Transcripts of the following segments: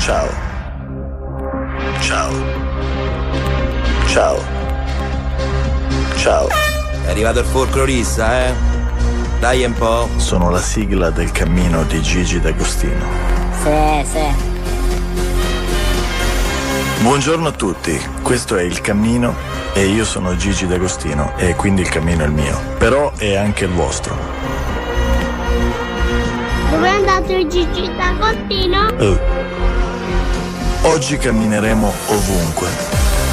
Ciao. Ciao. Ciao. Ciao. È arrivato il folclorista, Dai un po'. Sono la sigla del cammino di Gigi D'Agostino. Sì. Buongiorno a tutti, questo è Il Cammino e io sono Gigi D'Agostino e quindi il cammino è il mio, però è anche il vostro. Dove è andato il Gigi D'Agostino? Oggi cammineremo ovunque.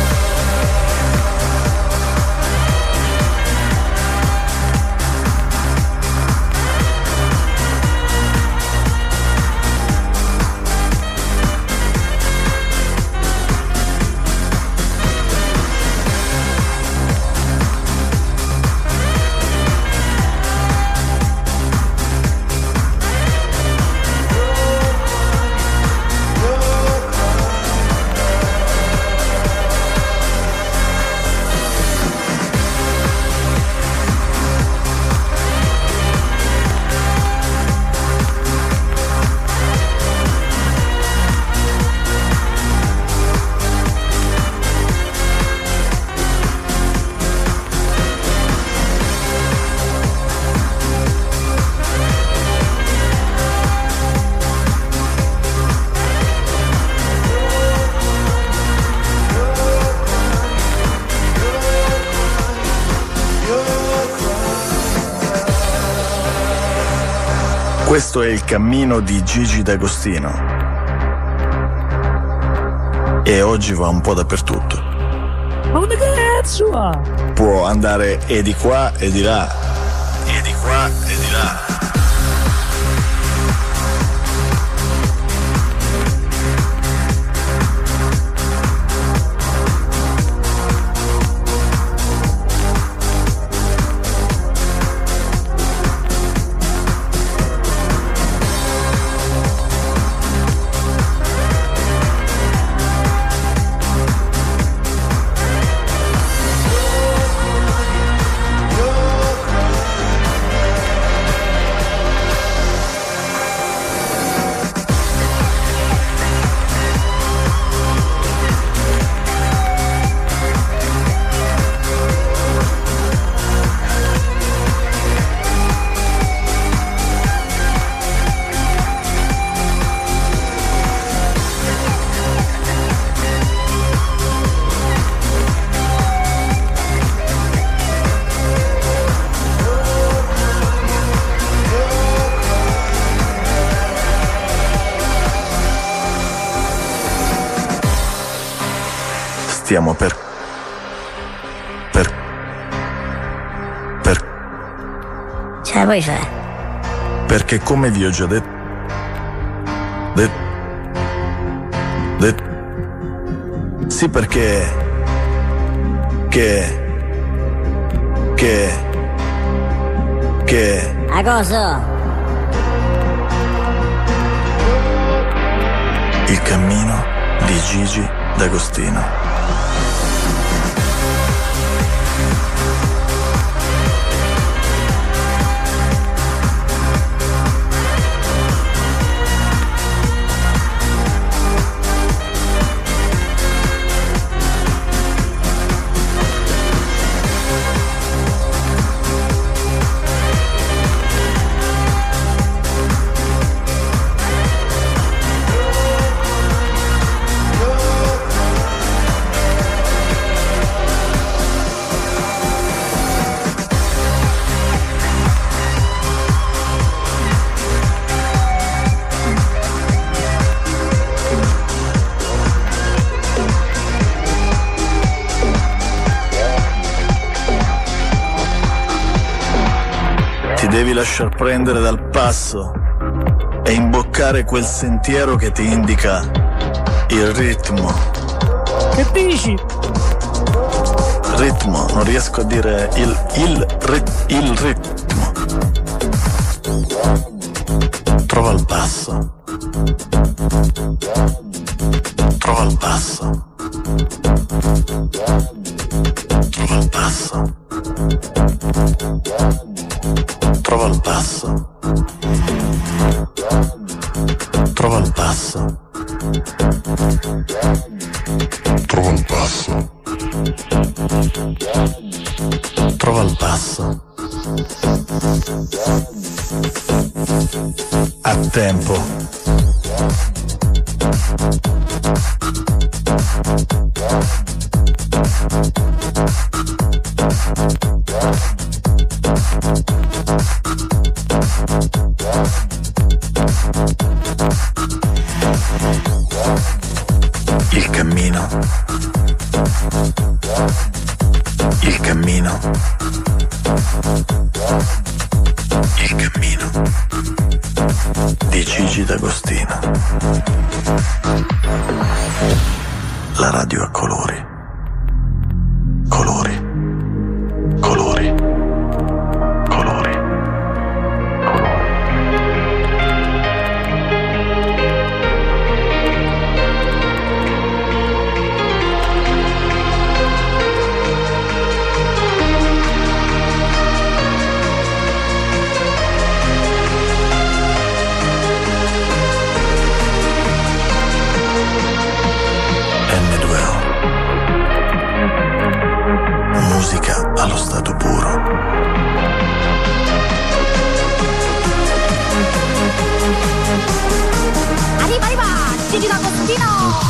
Questo è il cammino di Gigi D'Agostino e oggi va un po' dappertutto. Ma che cazzo va? Può andare e di qua e di là, e di qua e di là. Stiamo per Ce la puoi fare? perché come vi ho già detto sì, perché che A cosa? il cammino di Gigi D'Agostino. Devi lasciar prendere dal passo e imboccare quel sentiero che ti indica il ritmo. Che dici? Ritmo, non riesco a dire il ritmo. Trova il passo. Trova il passo. Trova il passo. Trova il passo. Trova il passo. A tempo. Il cammino. Il cammino. Il cammino di Gigi D'Agostino. La radio a colori. Colori. Colori. Colori. Musica allo stato puro. Arriva, arriva, Gigi D'Agostino!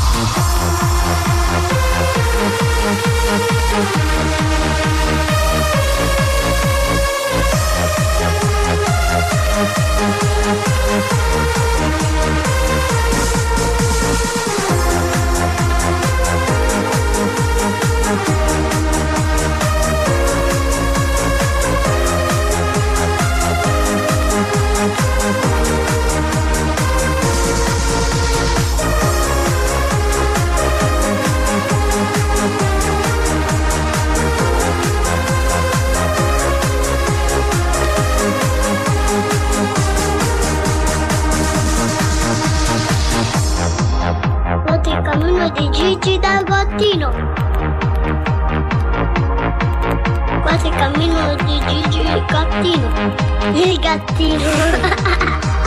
Il cammino di Gigi D'Agostino. Questo è il cammino di Gigi il gattino. Il gattino.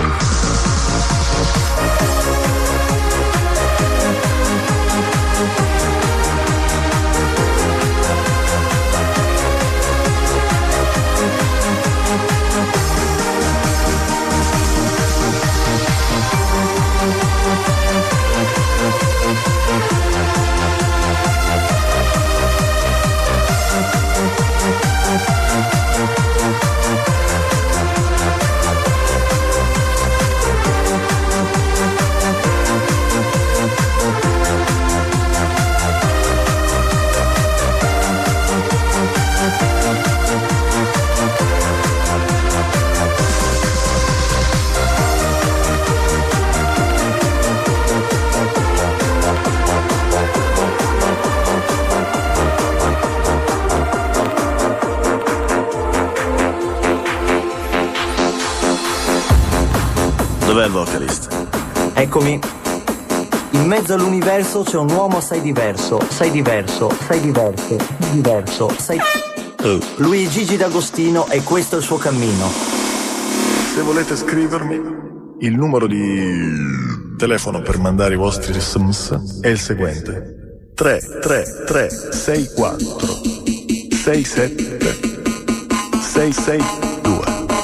Dov'è il vocalist? Eccomi. In mezzo all'universo c'è un uomo assai diverso, Lui è Gigi D'Agostino e questo è il suo cammino. Se volete scrivermi, il numero di telefono per mandare i vostri SMS è il seguente: 33364 67 662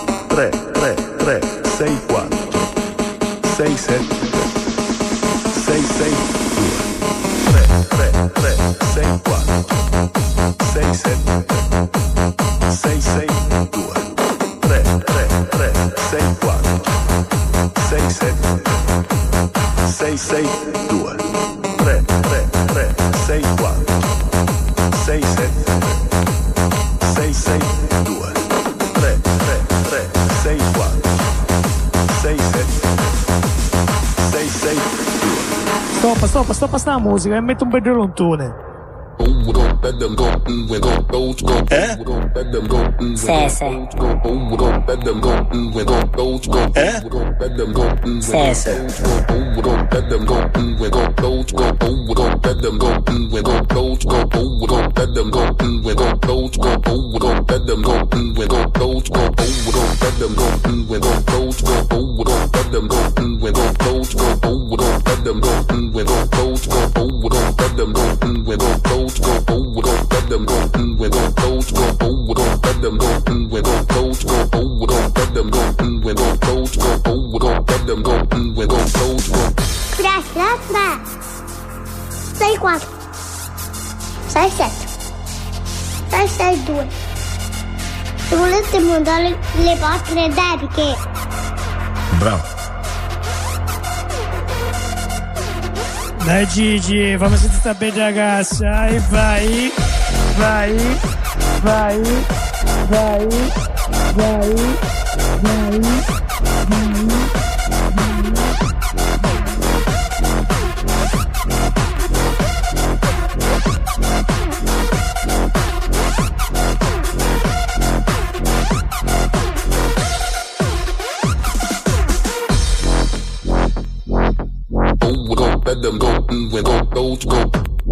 33364 67 662 33364 67 662 33364 67 662 33364 67 662 33364 67 662. Stoppa sta musica e metto un bel rontone. Sì, sì. Sì, sì. We gon' 3, 6, 4, 6, 7, 6, 6, 2. Se volete mandare le vostre dediche. Bravo. Dai Gigi, fammi sentire sta bella cassa. E vai, vai, vai, vai, vai, vai. Let them go, we go, those go.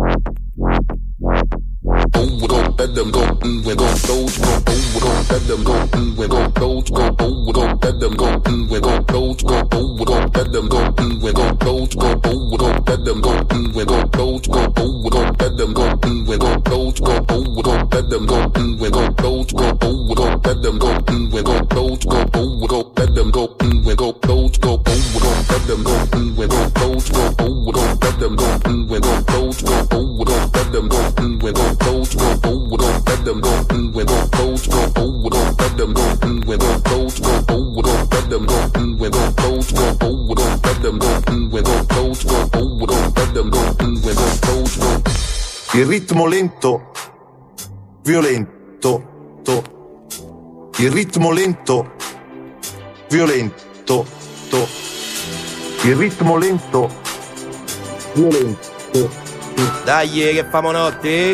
Oh, we go, let them go, we go, those go. Oh, we go, let them go, we go, those go. Oh, we go, let them go, we go, those go. Oh, we go, let them go, we go, those go. Oh, we go, let them go, we go, those go. Oh, we go, let them go, we go, those go. Oh, we go, let them go, we go, those go. Oh, we go, let them go, we go, those go. Oh, we go, let them go, we go, those go. Oh, we go, let them go, we go, those go. Oh, we go, let them go, we go, those go. Oh, we go, let them go, we go, those go. Oh, we go, let them go, we go, those go. Oh, we go, let them go, we go, those go. Oh, we go, let them go, we go, those go. Oh, we go, let them go, we go, those go. Oh, we go, let them go, we go, those go. Il ritmo lento, violento, to. Il ritmo lento, violento, to. Il ritmo lento, violento, Dai che famo notte.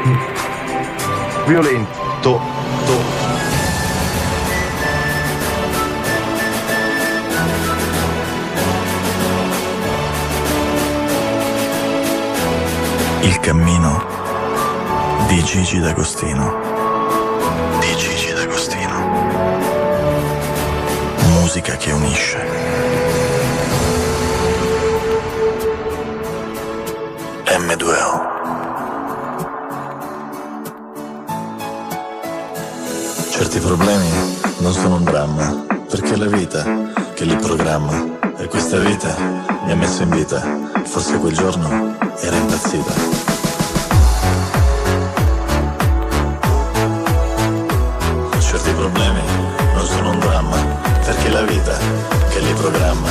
violento, to. Il cammino di Gigi D'Agostino. Di Gigi D'Agostino. Musica che unisce. M2O. Certi problemi non sono un dramma, perché è la vita che li programma. E questa vita mi ha messo in vita, forse quel giorno era impazzita. Certi problemi non sono un dramma, perché è la vita che li programma.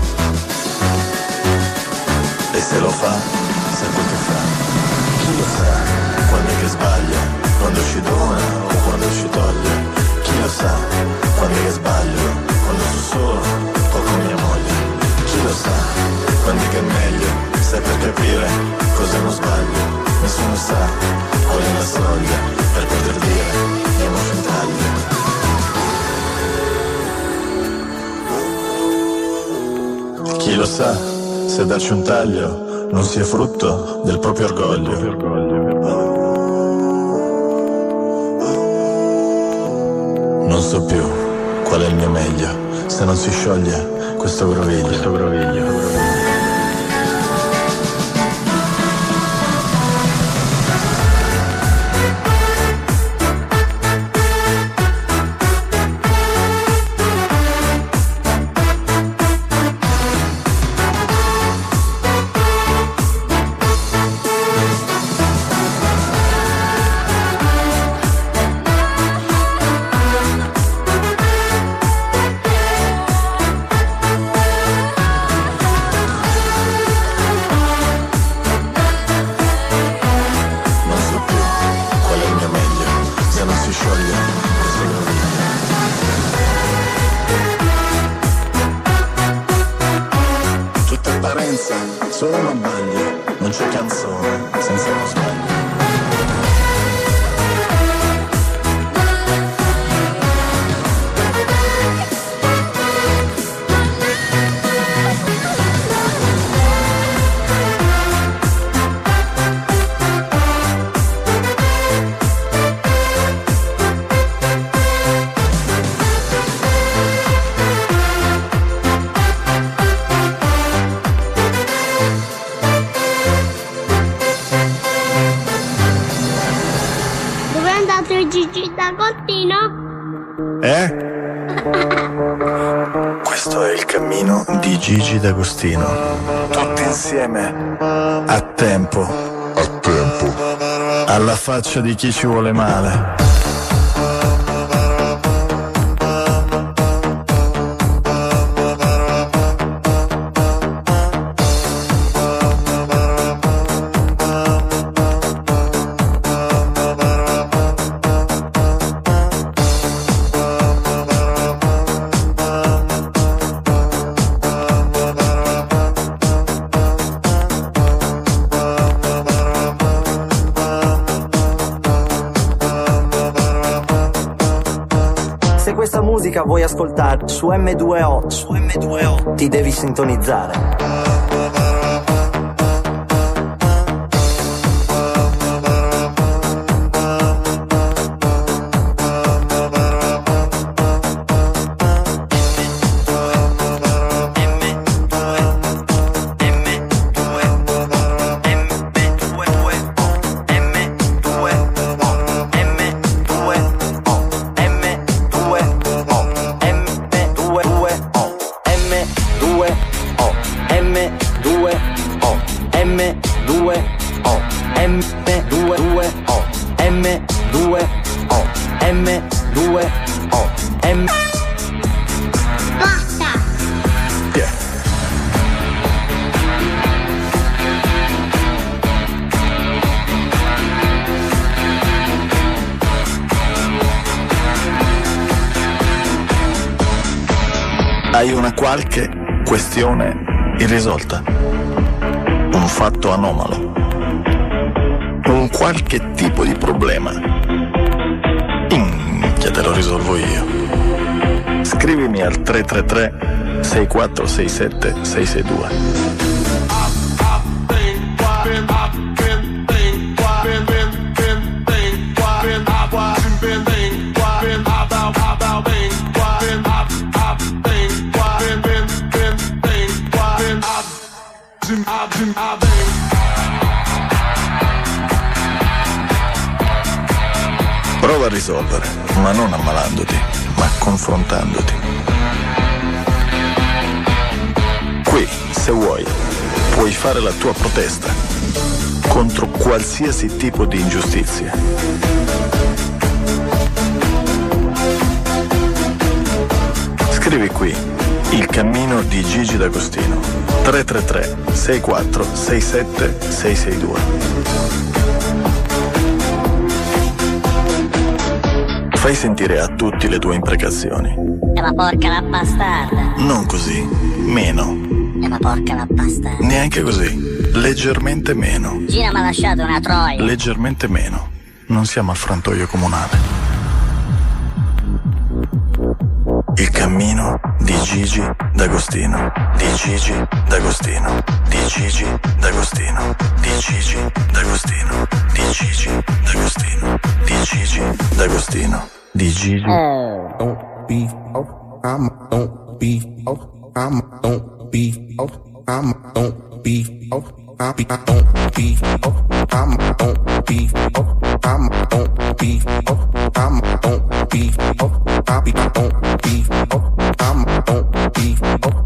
E se lo fa, sa quel che fa. Chi lo sa quando è che sbaglia, quando ci dona o quando ci toglie. Chi lo sa quando è che sbaglio, quando sono solo o con mia moglie. Chi lo sa quando è che è meglio, sai per capire cosa non sbaglio. Nessuno sa qual è la soglia per poter dire andiamo sul taglio. Chi lo sa se darci un taglio non sia frutto del proprio orgoglio. Non so più qual è il mio meglio se non si scioglie questo groviglio. Solo una baglia, non c'è canzone senza uno sbaglio. Gigi D'Agostino? Questo è il cammino di Gigi D'Agostino. Tutti insieme, a tempo, alla faccia di chi ci vuole male. Vuoi ascoltare su M2O, ti devi sintonizzare. Hai una qualche questione irrisolta, un fatto anomalo, un qualche tipo di problema. Minchia, te lo risolvo io. Scrivimi al 333 6467 662. Prova a risolvere, ma non ammalandoti, ma confrontandoti. Qui, se vuoi, puoi fare la tua protesta contro qualsiasi tipo di ingiustizia. Scrivi qui Il cammino di Gigi D'Agostino. 333 6467 662. Fai sentire a tutti le tue imprecazioni. Ma porca la bastarda. Non così, meno. Ma porca la bastarda. Neanche così, leggermente meno. Gina mi ha lasciato una troia. Leggermente meno. Non siamo al frantoio comunale. Il cammino di Gigi D'Agostino. Di Gigi D'Agostino. Di Gigi D'Agostino. Di Gigi D'Agostino. Di Gigi D'Agostino. Di Gigi D'Agostino. Di Gigi. Don't be I'm don't be I'm don't be I'm don't be I don't be I'm don't be I'm don't be I'm don't be I don't be I'm don't be I'm don't be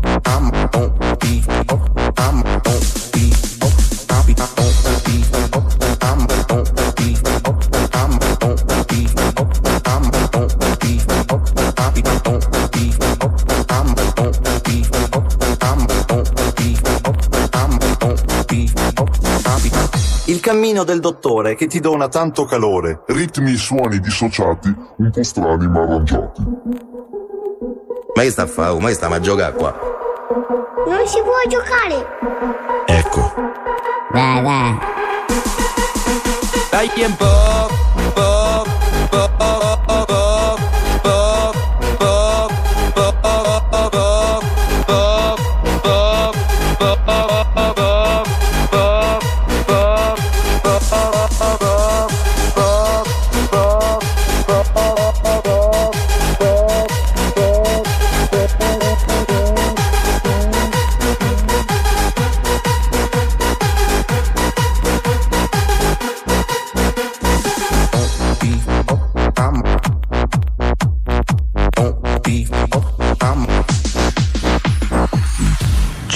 Il cammino del dottore che ti dona tanto calore. Ritmi e suoni dissociati, un po' strani ma arrangiati. Ma che sta a fare? Ma che stiamo a giocare qua? Non si può giocare. Ecco. Dai, dai. Dai tiempo.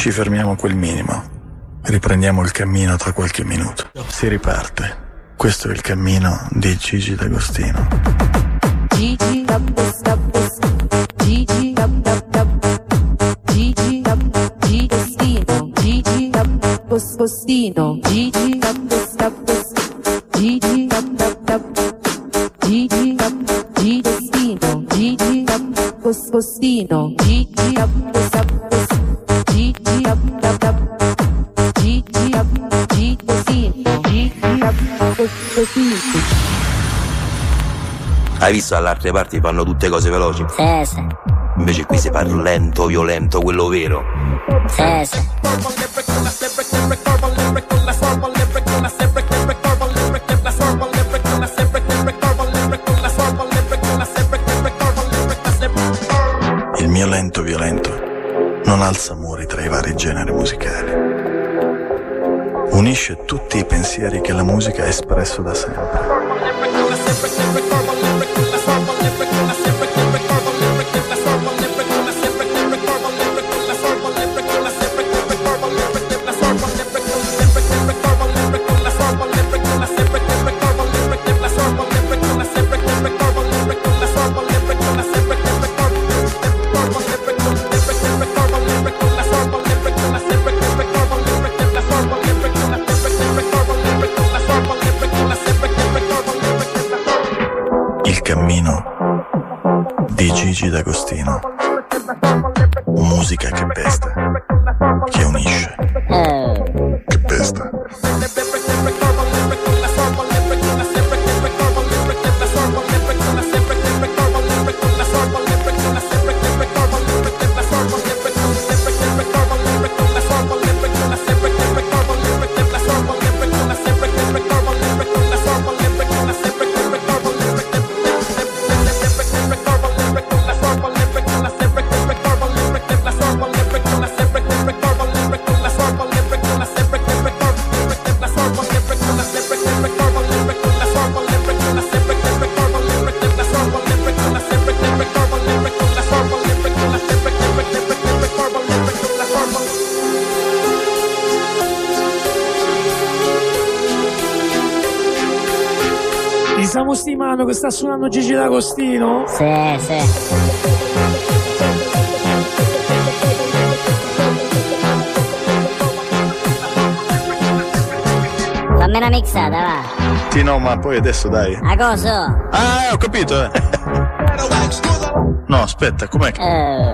Ci fermiamo a quel minimo. Riprendiamo il cammino tra qualche minuto. Si riparte. Questo è il cammino di Gigi D'Agostino. Gigi D'Agostino. Gigi D'Agostino. Gigi D'Agostino. Gigi D'Agostino. Gigi D'Agostino. Gigi D'Agostino. Hai visto dalle altre parti fanno tutte cose veloci? Sì, sì. Invece qui si parla lento, violento, quello vero. Sì, sì. Il mio lento violento non alza muri tra i vari generi musicali. Unisce tutti i pensieri che la musica ha espresso da sempre. Il cammino di Gigi D'Agostino. Musica che pesta, che unisce, che pesta. Stiamo stimando che sta suonando Gigi D'Agostino? Sì, sì. Fammi una mixata, va. Sì, no, ma poi adesso dai. A cosa? Ah, ho capito, No, aspetta, com'è che...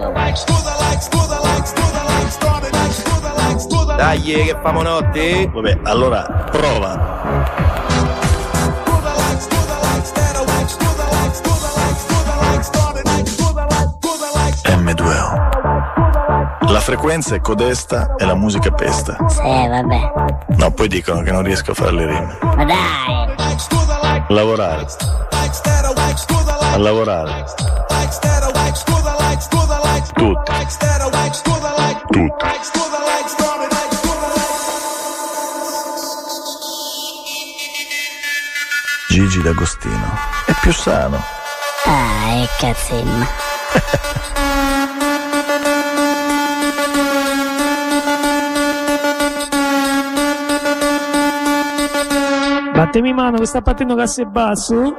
Dai, che famo notte? Vabbè, allora, prova. M2O. La frequenza è codesta e la musica pesta. Sì, vabbè. No, poi dicono che non riesco a fare le rime. Ma dai! Lavorare. A lavorare. Tutti. Tutti. Gigi D'Agostino. È più sano. Ah, e cazzimma. Battemi mano che sta battendo cassa e basso.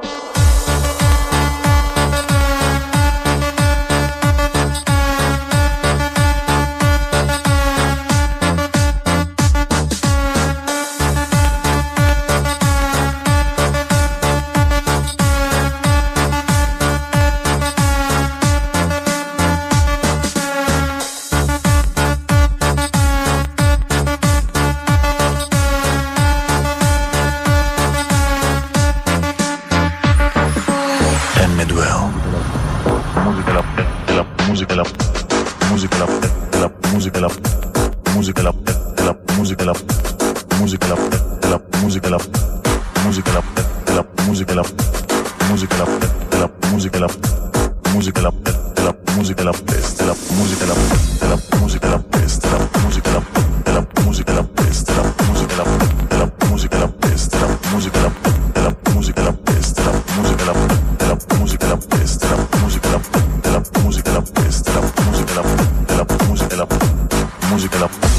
Musica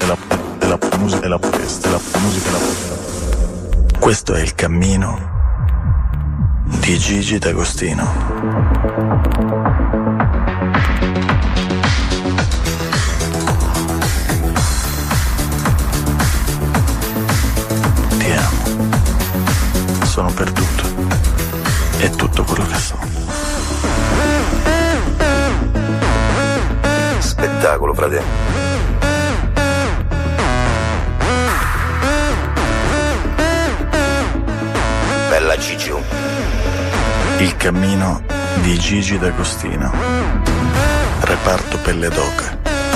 Questo è il cammino di Gigi D'Agostino. Ti amo. Sono perduto. È tutto quello che so. Spettacolo, fratello. Bella Gigi. Il cammino di Gigi D'Agostino. Reparto Pelle d'Oca.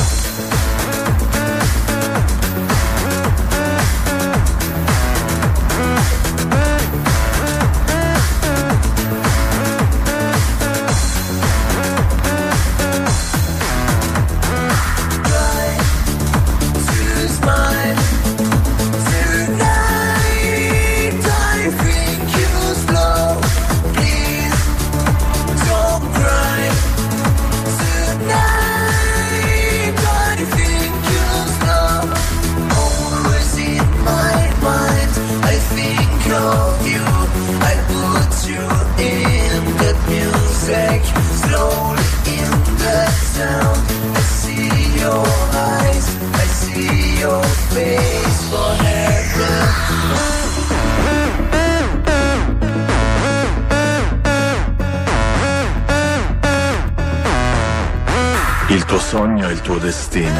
Il tuo sogno è il tuo destino.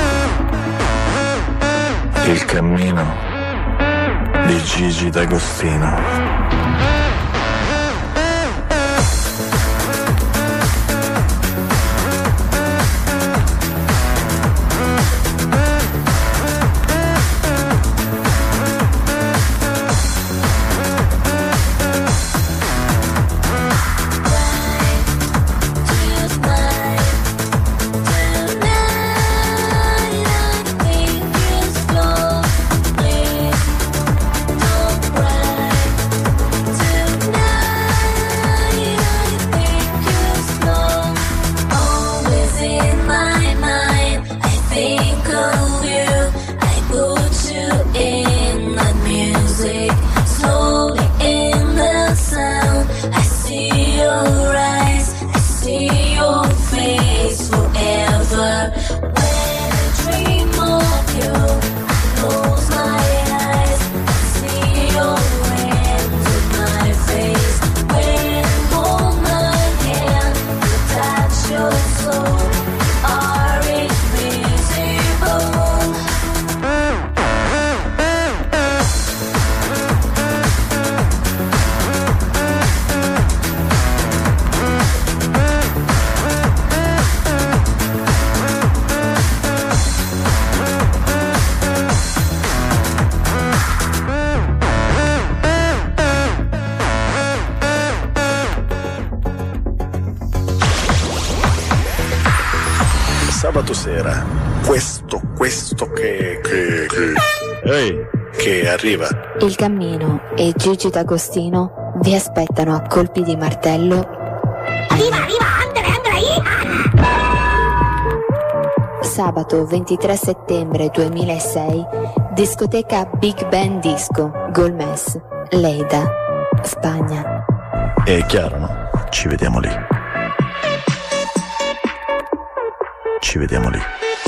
Il cammino di Gigi D'Agostino. Sabato sera, questo che arriva. Il cammino e Gigi D'Agostino vi aspettano a colpi di martello. Arriva, Andrea! Sabato 23 settembre 2006, discoteca Big Ben Disco, Golmes, Lleida, Spagna. È chiaro, no? Ci vediamo lì. Ci vediamo lì.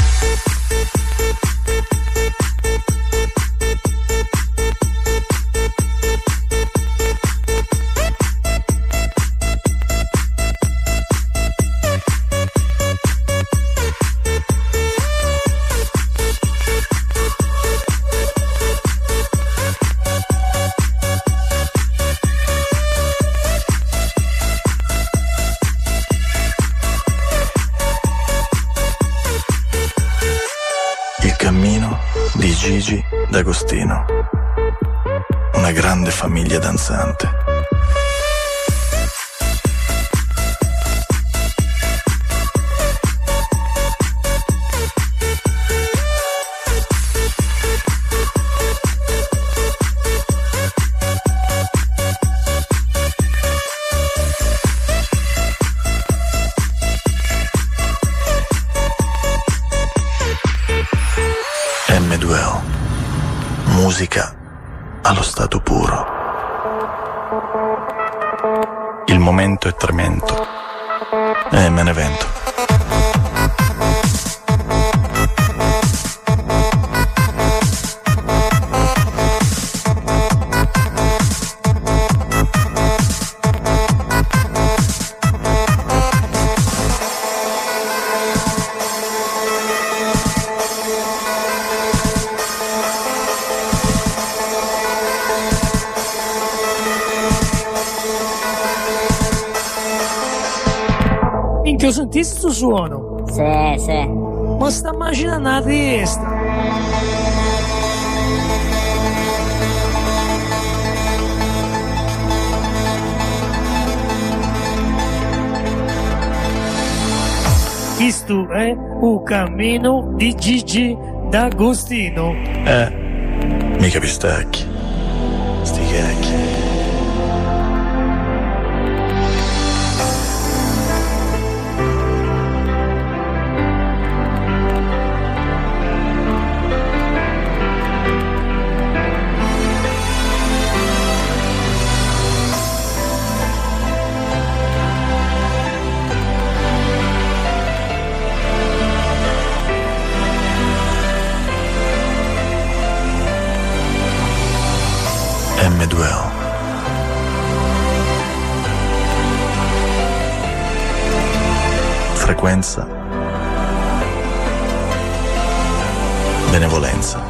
Di Gigi D'Agostino, una grande famiglia danzante. M2O. Musica allo stato puro. Il momento è tremendo e me ne vento. Minchia, ho sentito sto suono? Sì. Ma sta immaginando la testa. Questo è un cammino di Gigi D'Agostino. Mica pistacchi. Sti cacchi. M2O. Frequenza. Benevolenza.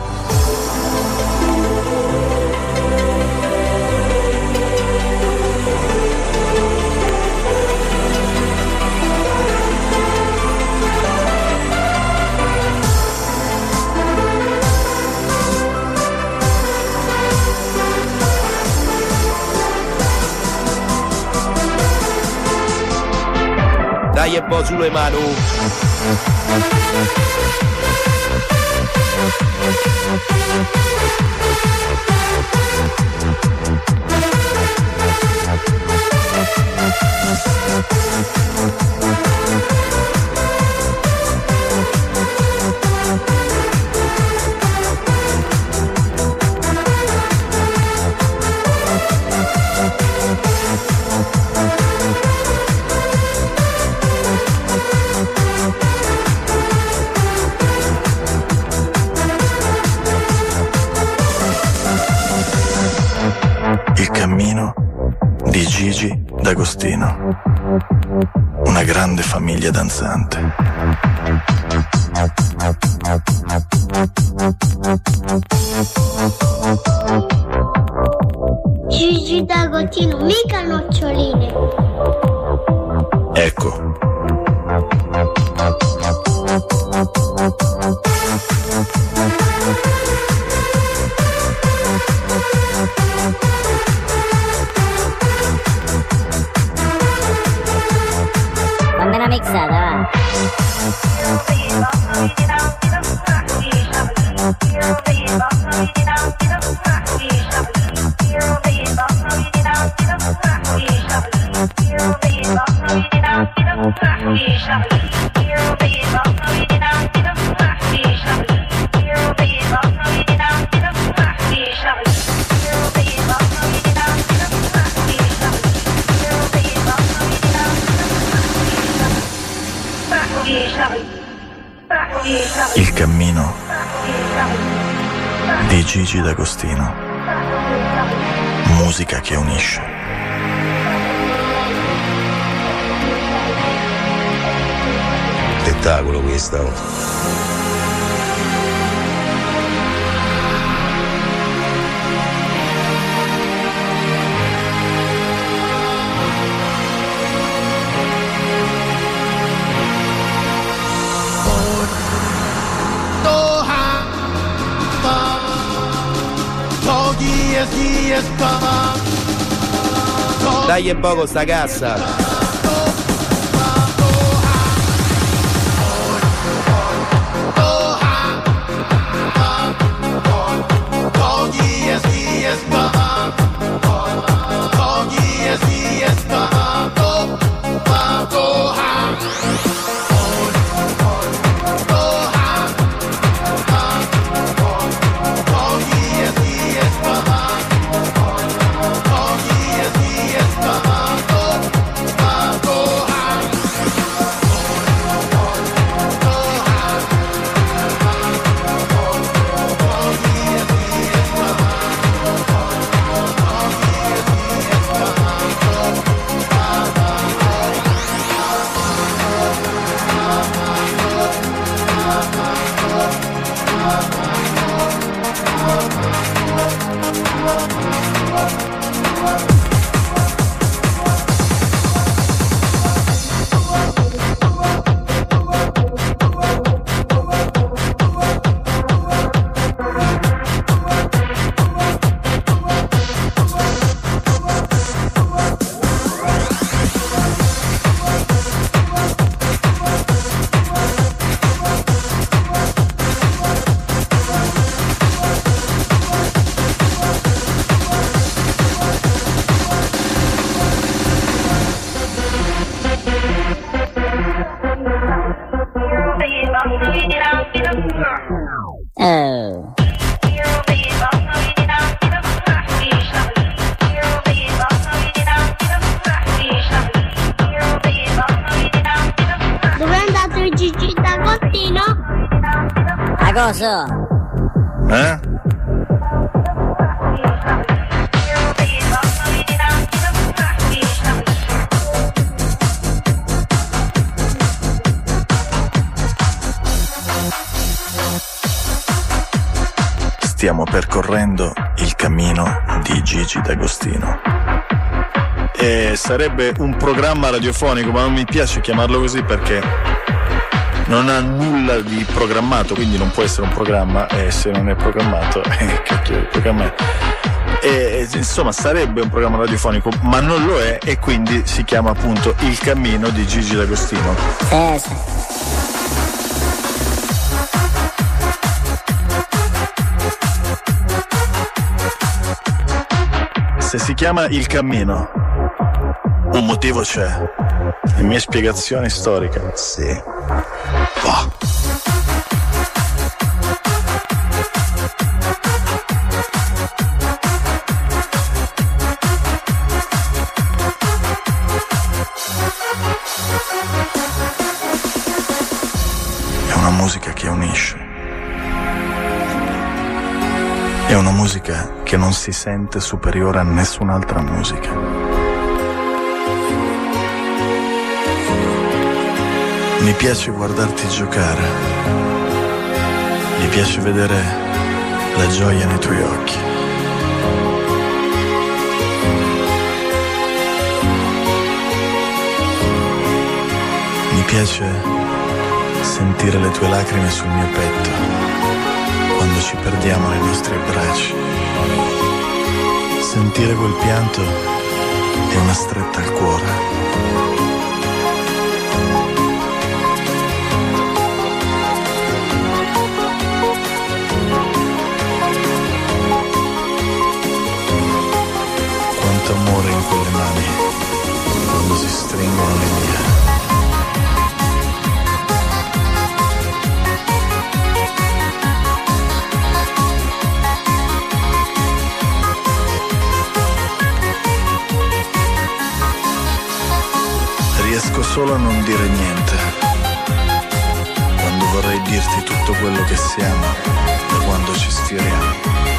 Dai un po' sulle mani. Il cammino di Gigi D'Agostino. Una grande famiglia danzante. Gigi D'Agostino, mica noccioline. Ecco. Fammi una mixata, va. Il cammino di Gigi D'Agostino. Musica che unisce. Spettacolo questo. Dai un po' con sta cassa. Oh. Dove è andato il Gigi D'Agostino? A cosa? Stiamo percorrendo il cammino di Gigi D'Agostino. E sarebbe un programma radiofonico, ma non mi piace chiamarlo così perché non ha nulla di programmato, quindi non può essere un programma, e se non è programmato, cacchio, il programma è. E, insomma, sarebbe un programma radiofonico, ma non lo è, e quindi si chiama appunto Il cammino di Gigi D'Agostino. Sì. Se si chiama Il cammino, un motivo c'è. Le mie spiegazioni storiche, sì. Boh. È una musica che unisce. È una musica che non si sente superiore a nessun'altra musica. Mi piace guardarti giocare. Mi piace vedere la gioia nei tuoi occhi. Mi piace sentire le tue lacrime sul mio petto quando ci perdiamo nei nostri abbracci. Sentire quel pianto è una stretta al cuore. Quanto amore in quelle mani quando si stringono le mie. Riesco solo a non dire niente quando vorrei dirti tutto quello che siamo da quando ci sfioriamo.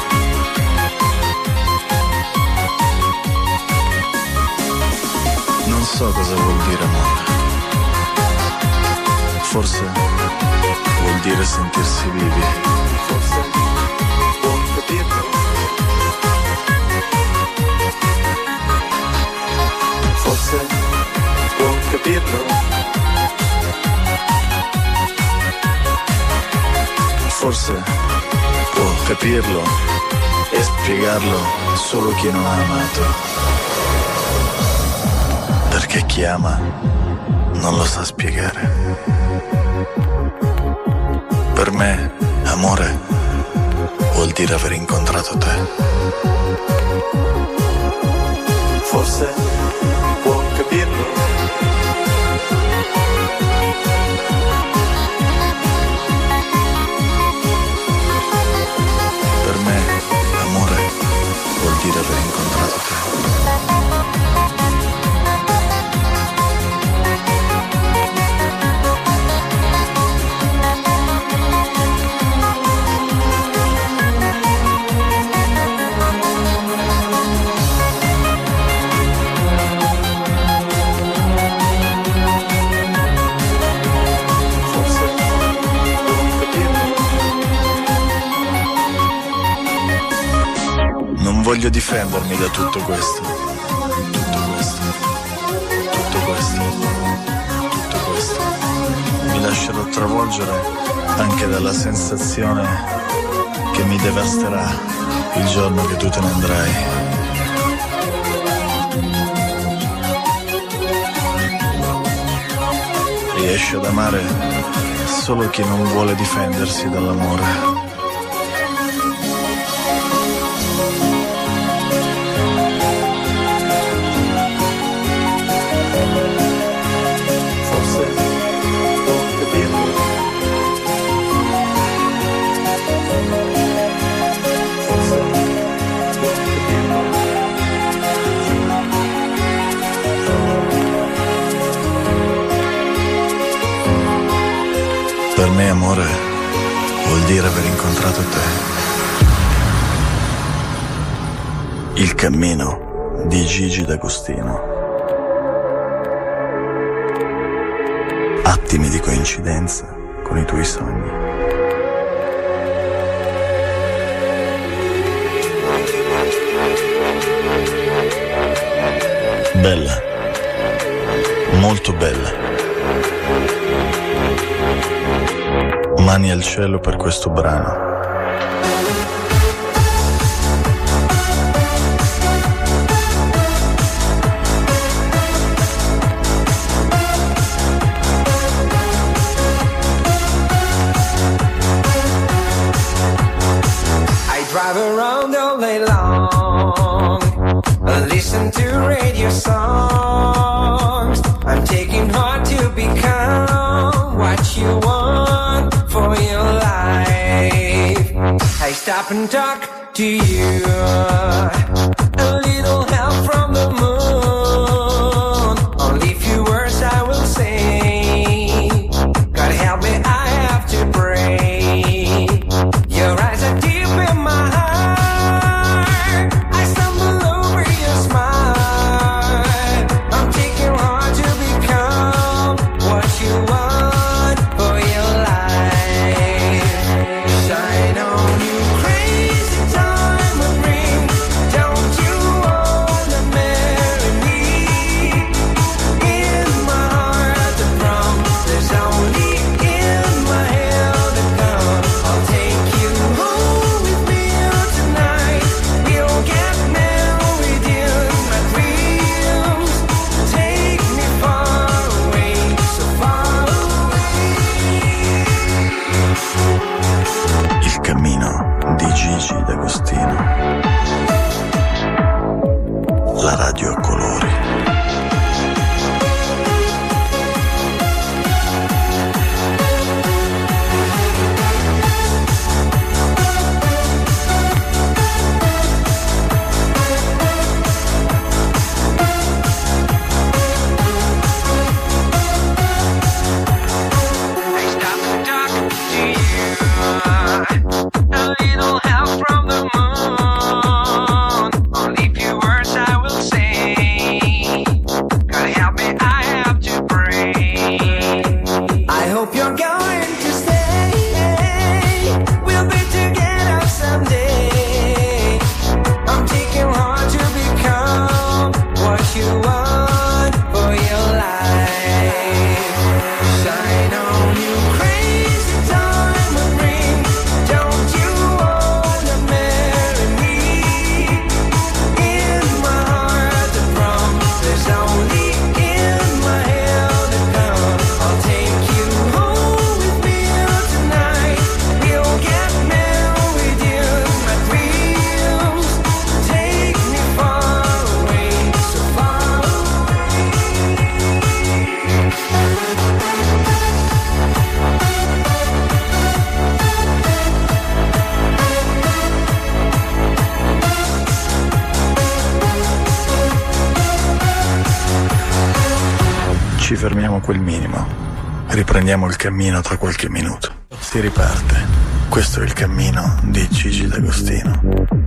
Non so cosa vuol dire amore. Forse vuol dire sentirsi vivi. Forse può capirlo. Forse può capirlo. Forse può capirlo e spiegarlo solo chi non ha amato. Perché chi ama non lo sa spiegare. Per me, amore vuol dire aver incontrato te. Forse può capirlo. Per me, amore vuol dire aver incontrato te. Non voglio difendermi da tutto questo. Tutto questo. Mi lascerò travolgere anche dalla sensazione che mi devasterà il giorno che tu te ne andrai. Riesce ad amare solo chi non vuole difendersi dall'amore. amore vuol dire aver incontrato te. Il cammino di Gigi D'Agostino. Attimi di coincidenza con i tuoi sogni. Bella, molto bella. Mani al cielo per questo brano. Drive around all day long, listen to radio songs. I'm taking hard to become what you want for your life. I stop and talk to you, a little help from the moon. Only a few words I will say. God help me, I have to pray. Your eyes are deep in my heart. I stumble over your smile. I'm taking hard to become what you want for your life. Shine on you, crazy diamond ring. Don't you wanna marry me? In my heart the promise only in my hand to come. I'll take you home with me tonight. We'll get married in my dreams. Take me far away, so far away. Il cammino di Gigi D'Agostino. La radio a colori. I stop and talk to you, a little help from the moon. Only a few words I will say. God help me, I have to pray. I hope you're going to stay. We'll be together someday. I'm taking hard to become what you want for your life. Shine on you, crazy diamond ring. Don't you wanna marry me? In my heart the promise only in my hand to come. I'll take you home with me tonight. We'll get married in my dreams. Take me far away, so far away. Ci fermiamo a quel minimo. Riprendiamo il cammino tra qualche minuto. Si riparte. Questo è il cammino di Gigi D'Agostino.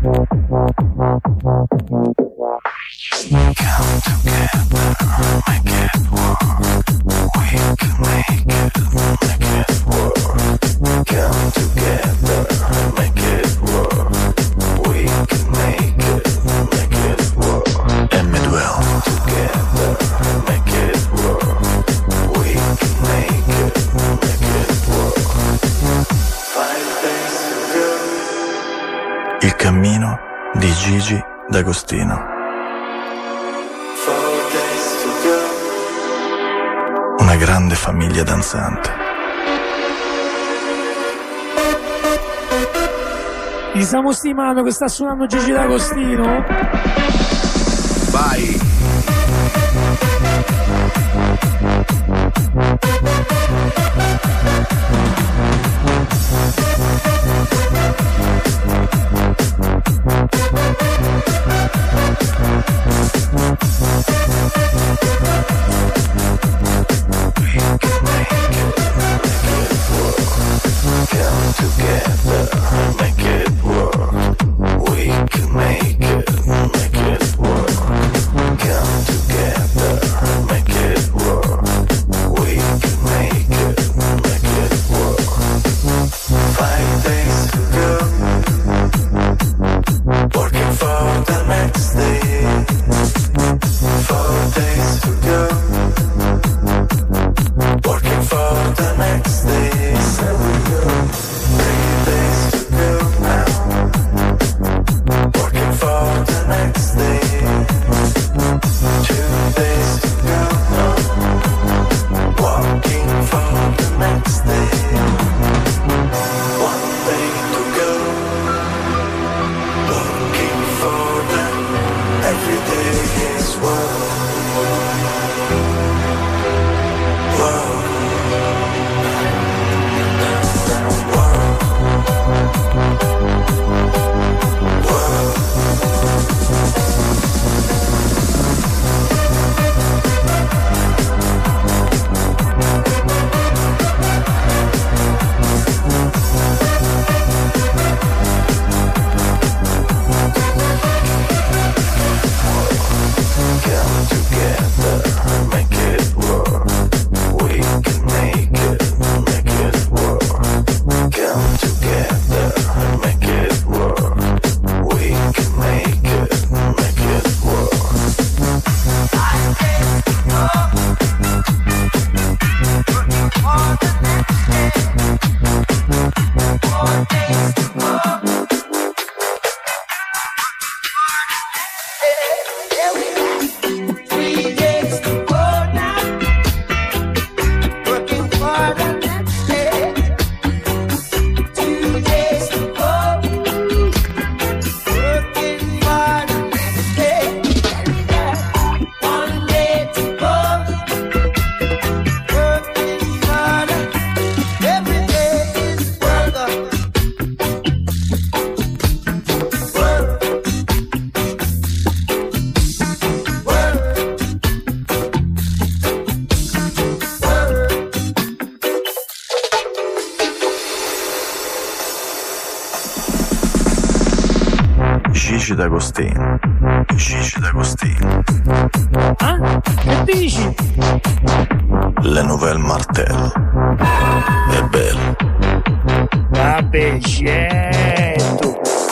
Come together, make it work. We can make it work. Come together, make it work. We can make it work. M2O. Together, make it work. We can make it work. 5 days to go. Il cammino di Gigi D'Agostino. Una grande famiglia danzante. Gli stiamo stimando che sta suonando Gigi D'Agostino. Vai. Gigi D'Agostino. Gigi D'Agostino. Ah? Che dici? Le Nouvelle Martel. È bello. Vabbè, certo.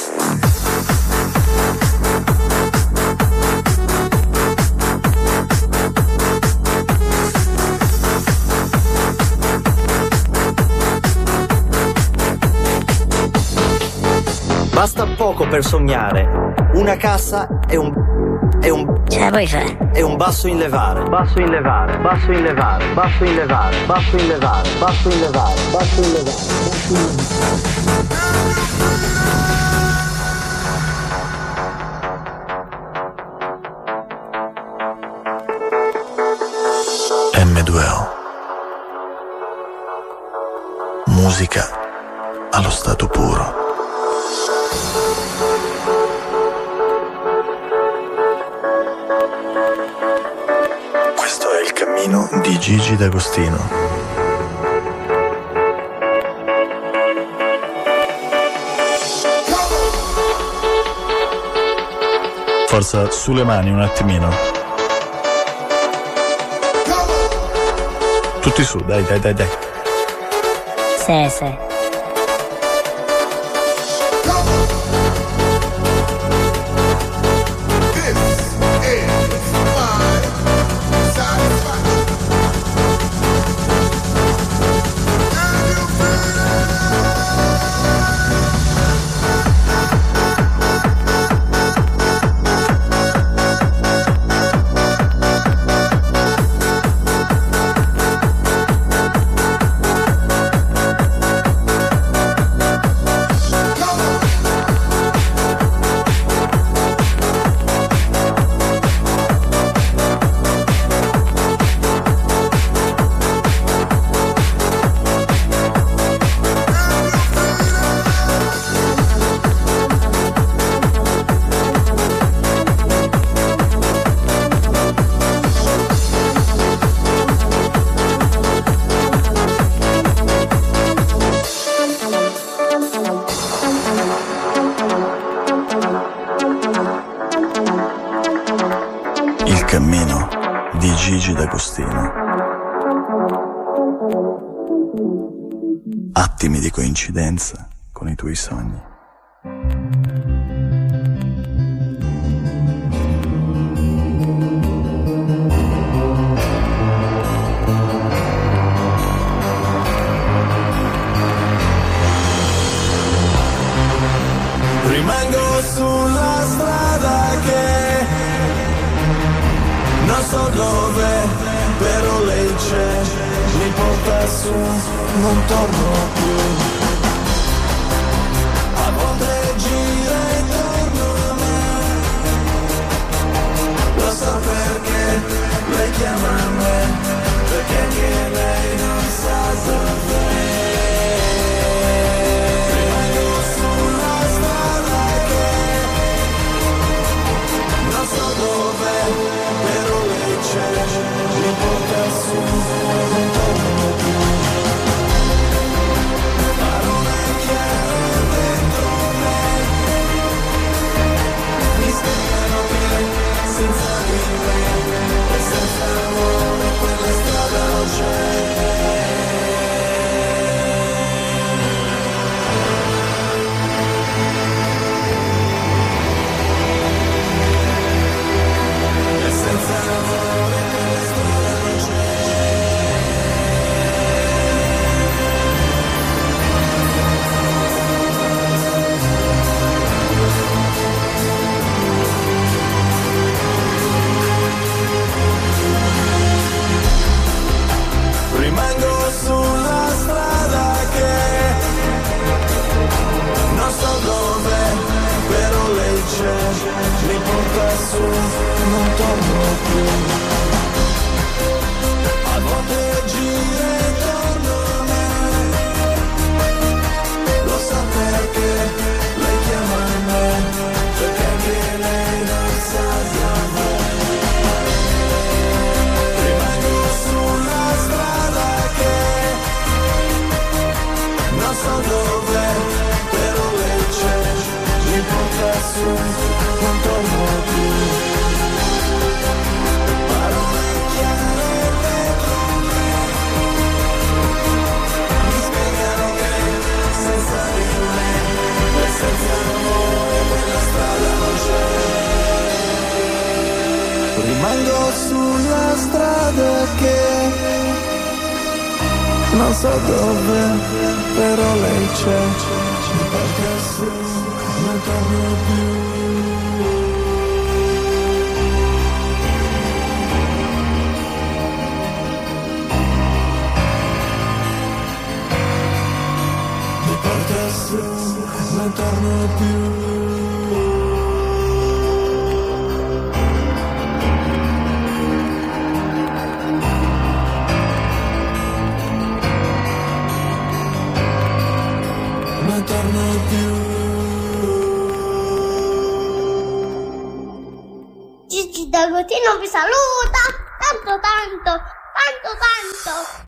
Basta poco per sognare. Una cassa e un Ce la puoi fare? E un basso in levare. Basso in levare, basso in levare, basso in levare, basso in levare, basso in levare, basso in levare, basso in levare. M2O. Musica allo stato puro. Questo è il cammino di Gigi D'Agostino. Forza, sulle mani un attimino. Tutti su, dai. Sì. cammino di Gigi D'Agostino. Attimi di coincidenza con i tuoi sogni. Rimango sulla strada che non so dove, però lei c'è, mi porta su, non torno più. A volte gira intorno a me, lo so perché lei chiama me, perché anche lei non sa dove. Mi porta su, non torno più. Parole chiare dentro me mi spiegano che senza di me e senza amore quella strada non c'è. E senza amore quella strada non c'è. Rimango sulla strada che non so dove, però lei c'è, mi porta su, non torno più. A volte gira intorno a me, lo sa perché lei chiama me, perché anche lei non sa dove. Rimango sulla strada che non so dove, però lei c'è, mi porta porta su, non torno più. Parole chiare dentro me mi spiegano che senza di me e senza amore quella strada non c'è. Rimango sulla strada che non so dove, però lei c'è. Mi porta su, non torno più. Mi porta su, non torno più. Non torno più. Gigi D'Agostino vi saluta tanto.